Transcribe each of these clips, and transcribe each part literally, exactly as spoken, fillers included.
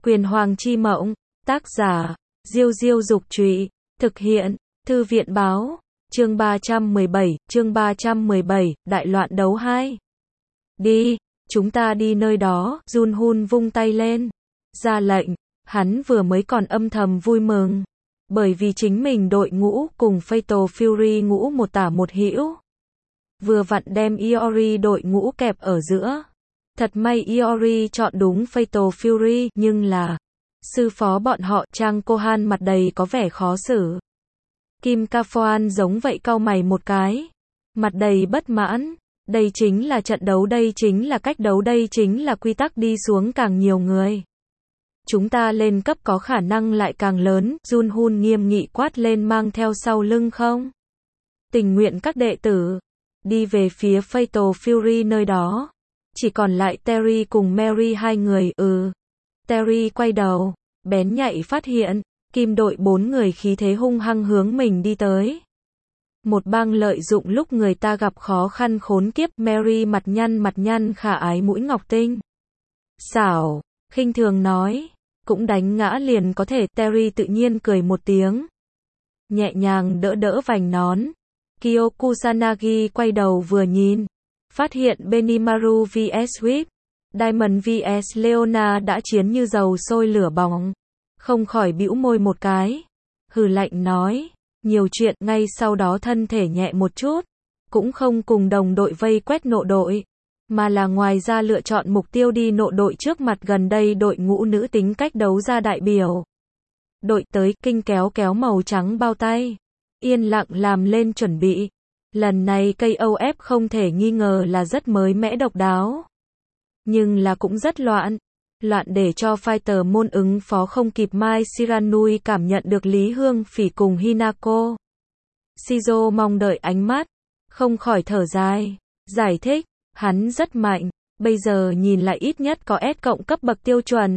Quyền Hoàng Chi Mộng, tác giả, Diêu Diêu Dục Trụy, thực hiện, Thư viện Báo, chương ba trăm mười bảy, chương ba trăm mười bảy, Đại loạn đấu hai. Đi, chúng ta đi nơi đó, Jun Hun vung tay lên, ra lệnh, hắn vừa mới còn âm thầm vui mừng, bởi vì chính mình đội ngũ cùng Fatal Fury ngũ một tả một hữu. Vừa vặn đem Iori đội ngũ kẹp ở giữa. Thật may Iori chọn đúng Fatal Fury, nhưng là sư phó bọn họ Trang Kohan mặt đầy có vẻ khó xử. Kim Ka-foan giống vậy cau mày một cái, mặt đầy bất mãn. Đây chính là trận đấu, đây chính là cách đấu, đây chính là quy tắc, đi xuống càng nhiều người, chúng ta lên cấp có khả năng lại càng lớn. Jun Hun nghiêm nghị quát lên, mang theo sau lưng không tình nguyện các đệ tử đi về phía Fatal Fury nơi đó. Chỉ còn lại Terry cùng Mary hai người. Ừ. Terry quay đầu, bén nhạy phát hiện Kim đội bốn người khí thế hung hăng hướng mình đi tới. Một bang lợi dụng lúc người ta gặp khó khăn khốn kiếp. Mary mặt nhăn mặt nhăn khả ái mũi ngọc tinh xảo, khinh thường nói, cũng đánh ngã liền có thể. Terry tự nhiên cười một tiếng, nhẹ nhàng đỡ đỡ vành nón. Kyo Kusanagi quay đầu vừa nhìn, phát hiện Benimaru vs Whip, Diamond vs Leona đã chiến như dầu sôi lửa bỏng, không khỏi bĩu môi một cái, hừ lạnh nói, nhiều chuyện. Ngay sau đó thân thể nhẹ một chút, cũng không cùng đồng đội vây quét nộ đội, mà là ngoài ra lựa chọn mục tiêu đi nộ đội trước mặt. Gần đây đội ngũ nữ tính cách đấu ra đại biểu đội tới, kinh kéo kéo màu trắng bao tay, yên lặng làm lên chuẩn bị. Lần này ca o ép không thể nghi ngờ là rất mới mẻ độc đáo, nhưng là cũng rất loạn. Loạn để cho fighter môn ứng phó không kịp. Mai Shiranui cảm nhận được Lý Hương Phỉ cùng Hinako Shizo mong đợi ánh mắt, không khỏi thở dài, giải thích, hắn rất mạnh, bây giờ nhìn lại ít nhất có S cộng cấp bậc tiêu chuẩn.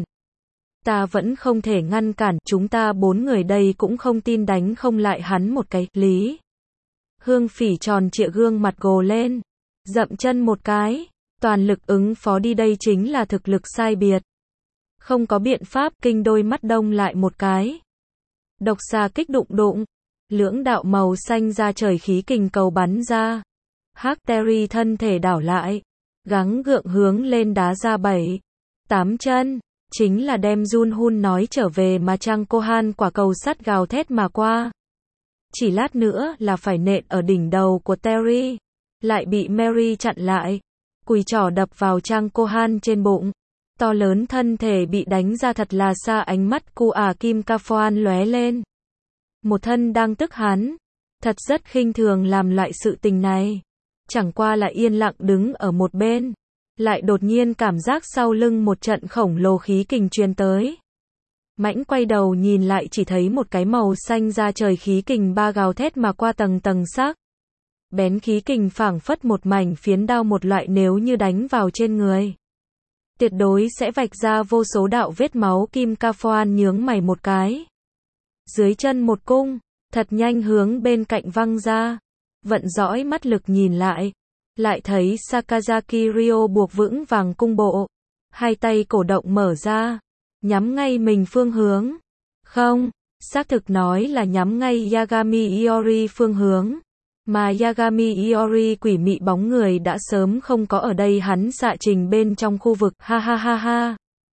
Ta vẫn không thể ngăn cản, chúng ta bốn người đây cũng không tin đánh không lại hắn một cái. Lý Hương Phỉ tròn trịa gương mặt gồ lên, dậm chân một cái, toàn lực ứng phó đi, đây chính là thực lực sai biệt. Không có biện pháp. Kinh đôi mắt đông lại một cái, độc xà kích đụng đụng, lưỡng đạo màu xanh ra trời khí kình cầu bắn ra. Hắc Terry thân thể đảo lại, gắng gượng hướng lên đá ra bảy tám chân, chính là đem Jun Hun nói trở về mà Trang Kohan quả cầu sắt gào thét mà qua. Chỉ lát nữa là phải nện ở đỉnh đầu của Terry, lại bị Mary chặn lại, cùi trỏ đập vào Trang Kohan trên bụng. To lớn thân thể bị đánh ra thật là xa. Ánh mắt cu à Kim Ka-foan lóe lên, một thân đang tức hắn, thật rất khinh thường làm loại sự tình này. Chẳng qua là yên lặng đứng ở một bên, lại đột nhiên cảm giác sau lưng một trận khổng lồ khí kình truyền tới. Mãnh quay đầu nhìn lại, chỉ thấy một cái màu xanh ra trời khí kình ba gào thét mà qua, tầng tầng sắc bén khí kình phảng phất một mảnh phiến đao một loại, nếu như đánh vào trên người, tuyệt đối sẽ vạch ra vô số đạo vết máu. Kim Ka-foan nhướng mày một cái, dưới chân một cung, thật nhanh hướng bên cạnh văng ra, vận dõi mắt lực nhìn lại, lại thấy Sakazaki Ryo buộc vững vàng cung bộ, hai tay cổ động mở ra, nhắm ngay mình phương hướng. Không, xác thực nói là nhắm ngay Yagami Iori phương hướng, mà Yagami Iori quỷ mị bóng người đã sớm không có ở đây. Hắn xạ trình bên trong khu vực. Ha ha ha ha.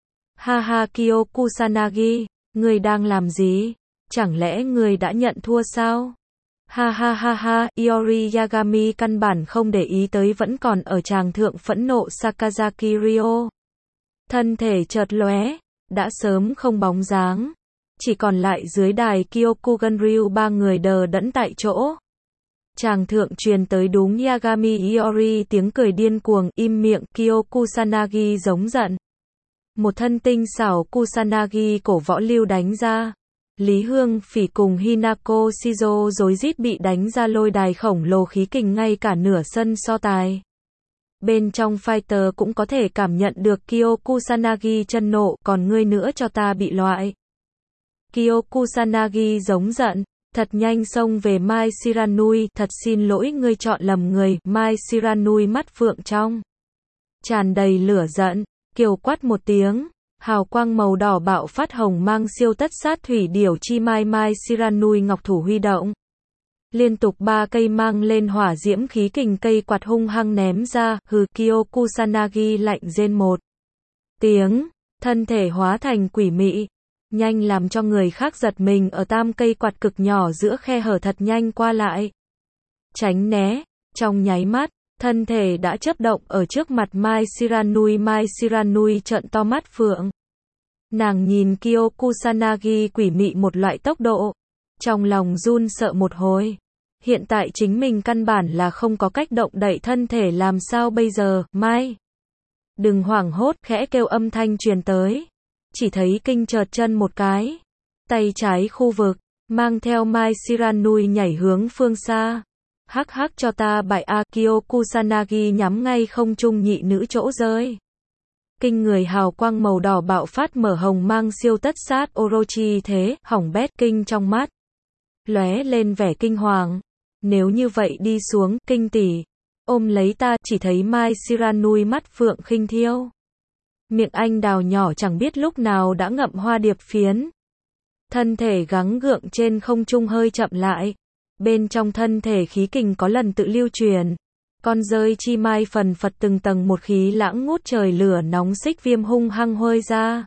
Ha ha Kyo Kusanagi, ngươi đang làm gì? Chẳng lẽ ngươi đã nhận thua sao? Ha ha ha ha. Iori Yagami căn bản không để ý tới vẫn còn ở tràng thượng phẫn nộ Sakazaki Ryo. Thân thể chợt lóe, đã sớm không bóng dáng, chỉ còn lại dưới đài Kyokugan Ryu ba người đờ đẫn tại chỗ. Tràng thượng truyền tới đúng Yagami Iori tiếng cười điên cuồng. Im miệng. Kyo Kusanagi giống giận, một thân tinh xảo Kusanagi cổ võ lưu đánh ra. Lý Hương Phỉ cùng Hinako Shizo rối rít bị đánh ra lôi đài khổng lồ khí kình, ngay cả nửa sân so tài bên trong fighter cũng có thể cảm nhận được. Kyo Kusanagi chân nộ, còn ngươi nữa cho ta bị loại. Kyo Kusanagi giống giận, thật nhanh xông về Mai Shiranui. Thật xin lỗi, ngươi chọn lầm người. Mai Shiranui mắt phượng trong tràn đầy lửa giận, kiều quát một tiếng, Hào quang màu đỏ bạo phát hồng mang siêu tất sát thủy điểu chi mai mai Shiranui ngọc thủ huy động. Liên tục ba cây mang lên hỏa diễm khí kình cây quạt hung hăng ném ra, hừ Kyo Kusanagi lạnh rên một tiếng, thân thể hóa thành quỷ mị, nhanh làm cho người khác giật mình ở tam cây quạt cực nhỏ giữa khe hở thật nhanh qua lại. Tránh né, trong nháy mắt, thân thể đã chớp động ở trước mặt Mai Shiranui Mai Shiranui trợn to mắt phượng. Nàng nhìn Kyo Kusanagi quỷ mị một loại tốc độ. Trong lòng run sợ một hồi. Hiện tại chính mình căn bản là không có cách động đậy thân thể làm sao bây giờ, Mai. Đừng hoảng hốt, khẽ kêu âm thanh truyền tới. Chỉ thấy kinh chợt chân một cái. Tay trái khu vực, mang theo Mai Shiranui nhảy hướng phương xa. Hắc hắc cho ta bại a Kyo Kusanagi nhắm ngay không trung nhị nữ chỗ rơi. Kinh người hào quang màu đỏ bạo phát mở hồng mang siêu tất sát Orochi thế, hỏng bét kinh trong mắt. Lóe lên vẻ kinh hoàng. Nếu như vậy đi xuống, kinh tỷ, ôm lấy ta, chỉ thấy Mai Shiranui mắt phượng khinh thiêu. Miệng anh đào nhỏ chẳng biết lúc nào đã ngậm hoa điệp phiến. Thân thể gắng gượng trên không trung hơi chậm lại. Bên trong thân thể khí kình có lần tự lưu truyền. Con rơi chi mai phần phật từng tầng một khí lãng ngút trời lửa nóng xích viêm hung hăng hôi ra.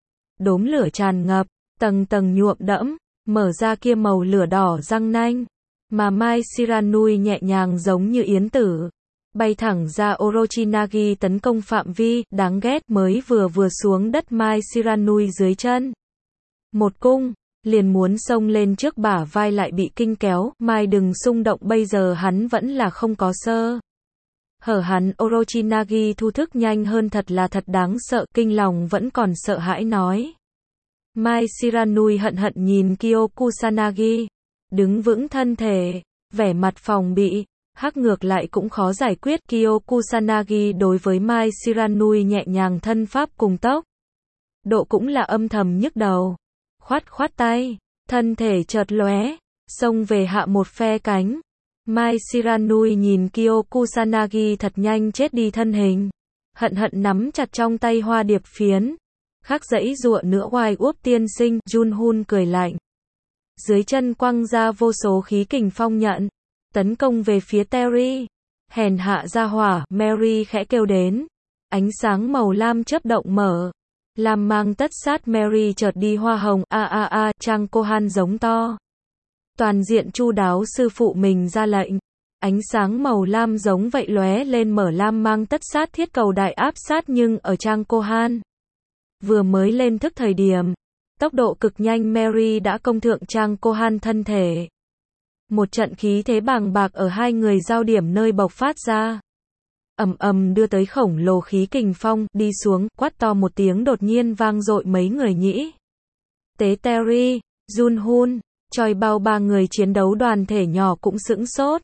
Đốm lửa tràn ngập, tầng tầng nhuộm đẫm, mở ra kia màu lửa đỏ răng nanh. Mà Mai Shiranui nhẹ nhàng giống như yến tử. Bay thẳng ra Orochinagi tấn công phạm vi, đáng ghét mới vừa vừa xuống đất Mai Shiranui dưới chân. Một cung, liền muốn xông lên trước bả vai lại bị kinh kéo, Mai đừng xung động bây giờ hắn vẫn là không có sơ. Hở hắn Orochinagi thu thức nhanh hơn thật là thật đáng sợ, kinh lòng vẫn còn sợ hãi nói. Mai Shiranui hận hận nhìn Kyo Kusanagi. Đứng vững thân thể, vẻ mặt phòng bị, hắc ngược lại cũng khó giải quyết. Kyo Kusanagi đối với Mai Shiranui nhẹ nhàng thân pháp cùng tốc. Độ cũng là âm thầm nhức đầu. Khoát khoát tay, thân thể chợt lóe, xông về hạ một phe cánh. Mai Shiranui nhìn Kyo Kusanagi thật nhanh chết đi thân hình. Hận hận nắm chặt trong tay hoa điệp phiến. Khắc dãy dụa nữa oai úp tiên sinh, Junhun cười lạnh. Dưới chân quăng ra vô số khí kình phong nhận, tấn công về phía Terry. Hèn hạ ra hỏa, Mary khẽ kêu đến. Ánh sáng màu lam chớp động mở. Lam mang tất sát Mary chợt đi hoa hồng, a a a, Trang Kohan giống to. Toàn diện chu đáo sư phụ mình ra lệnh. Ánh sáng màu lam giống vậy lóe lên mở lam mang tất sát thiết cầu đại áp sát nhưng ở Trang Kohan. Vừa mới lên thức thời điểm. Tốc độ cực nhanh Mary đã công thượng Trang Kohan thân thể. Một trận khí thế bàng bạc ở hai người giao điểm nơi bộc phát ra. Ầm ầm đưa tới khổng lồ khí kình phong, đi xuống, quát to một tiếng đột nhiên vang dội mấy người nhĩ. Tế Terry, Junhun, Choi bao ba người chiến đấu đoàn thể nhỏ cũng sững sốt.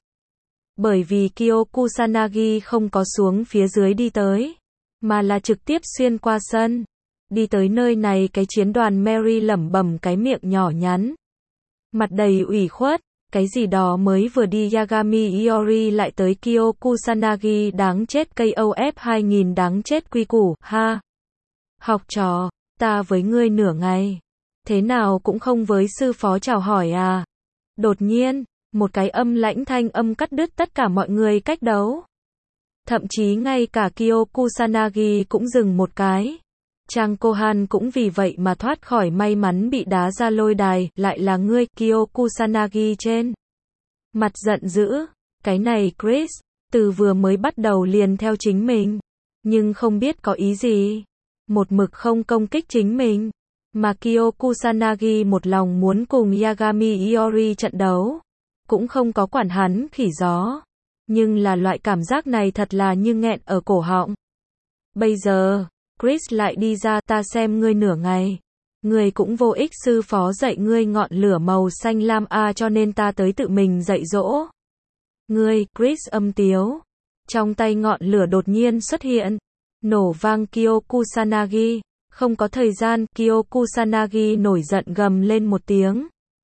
Bởi vì Kyo Kusanagi không có xuống phía dưới đi tới, mà là trực tiếp xuyên qua sân. Đi tới nơi này cái chiến đoàn Mary lẩm bẩm cái miệng nhỏ nhắn. Mặt đầy ủy khuất, cái gì đó mới vừa đi Yagami Iori lại tới Kyo Kusanagi đáng chết cây O F hai nghìn đáng chết quy củ, ha. Học trò, ta với ngươi nửa ngày. Thế nào cũng không với sư phó chào hỏi à. Đột nhiên, một cái âm lãnh thanh âm cắt đứt tất cả mọi người cách đấu. Thậm chí ngay cả Kyo Kusanagi cũng dừng một cái. Trang Kohan cũng vì vậy mà thoát khỏi may mắn bị đá ra lôi đài, lại là ngươi, Kyo Kusanagi trên. Mặt giận dữ, cái này Chris, từ vừa mới bắt đầu liền theo chính mình, nhưng không biết có ý gì. Một mực không công kích chính mình, mà Kyo Kusanagi một lòng muốn cùng Yagami Iori trận đấu, cũng không có quản hắn khỉ gió. Nhưng là loại cảm giác này thật là như nghẹn ở cổ họng. Bây giờ, Chris lại đi ra, ta xem ngươi nửa ngày. Ngươi cũng vô ích sư phó dạy ngươi ngọn lửa màu xanh lam a cho nên ta tới tự mình dạy dỗ. Ngươi, Chris âm tiếu. Trong tay ngọn lửa đột nhiên xuất hiện. Nổ vang Kyo Kusanagi. Không có thời gian, Kyo Kusanagi nổi giận gầm lên một tiếng.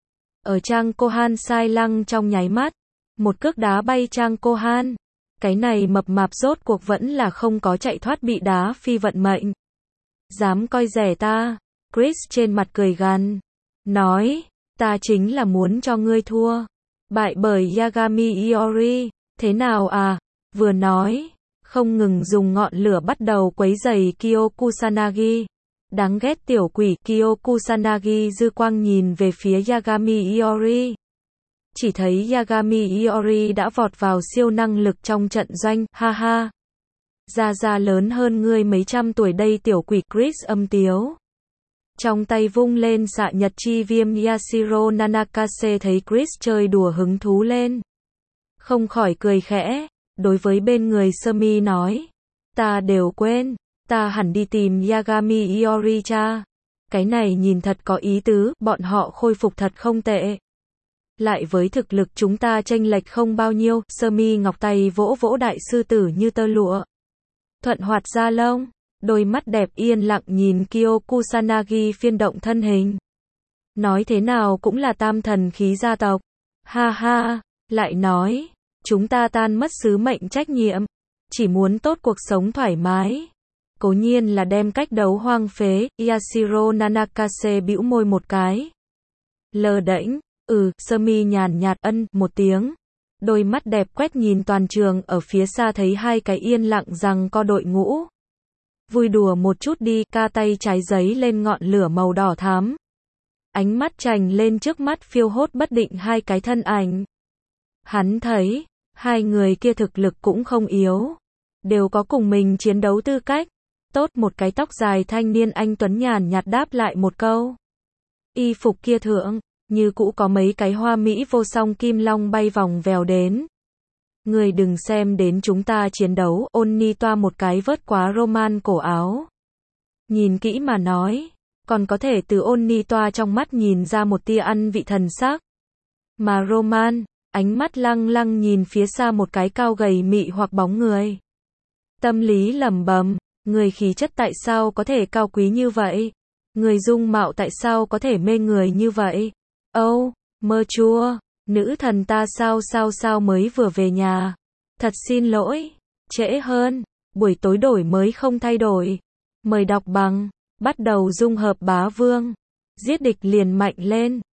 Ở Trang Kohan sai lăng trong nháy mắt. Một cước đá bay Trang Kohan. Cái này mập mạp rốt cuộc vẫn là không có chạy thoát bị đá phi vận mệnh. Dám coi rẻ ta. Chris trên mặt cười gằn. Nói, ta chính là muốn cho ngươi thua. Bại bởi Yagami Iori. Thế nào à? Vừa nói, không ngừng dùng ngọn lửa bắt đầu quấy rầy Kyo Kusanagi. Đáng ghét tiểu quỷ. Kyo Kusanagi dư quang nhìn về phía Yagami Iori. Chỉ thấy Yagami Iori đã vọt vào siêu năng lực trong trận doanh, ha ha. Ra ra lớn hơn ngươi mấy trăm tuổi đây tiểu quỷ. Chris âm tiếu. Trong tay vung lên xạ nhật chi viêm. Yashiro Nanakase thấy Chris chơi đùa hứng thú lên. Không khỏi cười khẽ, đối với bên người Sumi nói. Ta đều quên, ta hẳn đi tìm Yagami Iori cha. Cái này nhìn thật có ý tứ, bọn họ khôi phục thật không tệ. Lại với thực lực chúng ta chênh lệch không bao nhiêu, Sumi ngọc tay vỗ vỗ đại sư tử như tơ lụa. Thuận hoạt ra lông, đôi mắt đẹp yên lặng nhìn Kyo Kusanagi phiên động thân hình. Nói thế nào cũng là tam thần khí gia tộc. Ha ha, lại nói, chúng ta tan mất sứ mệnh trách nhiệm, chỉ muốn tốt cuộc sống thoải mái. Cố nhiên là đem cách đấu hoang phế. Yashiro Nanakase bĩu môi một cái. Lờ đễnh, ừ, Sumi nhàn nhạt ân một tiếng. Đôi mắt đẹp quét nhìn toàn trường ở phía xa thấy hai cái yên lặng rằng co đội ngũ. Vui đùa một chút đi, ca tay trái giấy lên ngọn lửa màu đỏ thắm. Ánh mắt chành lên trước mắt phiêu hốt bất định hai cái thân ảnh. Hắn thấy, hai người kia thực lực cũng không yếu. Đều có cùng mình chiến đấu tư cách. Tốt, một cái tóc dài thanh niên anh tuấn nhàn nhạt đáp lại một câu. Y phục kia thượng, như cũ có mấy cái hoa mỹ vô song kim long bay vòng vèo đến. Người đừng xem đến chúng ta chiến đấu, Onni toa một cái vớt quá Roman cổ áo. Nhìn kỹ mà nói, còn có thể từ Onni toa trong mắt nhìn ra một tia ăn vị thần sắc. Mà Roman, ánh mắt lăng lăng nhìn phía xa một cái cao gầy mị hoặc bóng người. Tâm lý lẩm bẩm, người khí chất tại sao có thể cao quý như vậy? Người dung mạo tại sao có thể mê người như vậy? Âu, oh, mơ chua, nữ thần ta sao sao sao mới vừa về nhà. Thật xin lỗi, trễ hơn, buổi tối đổi mới không thay đổi. Mời đọc bằng, bắt đầu dung hợp bá vương. Giết địch liền mạnh lên.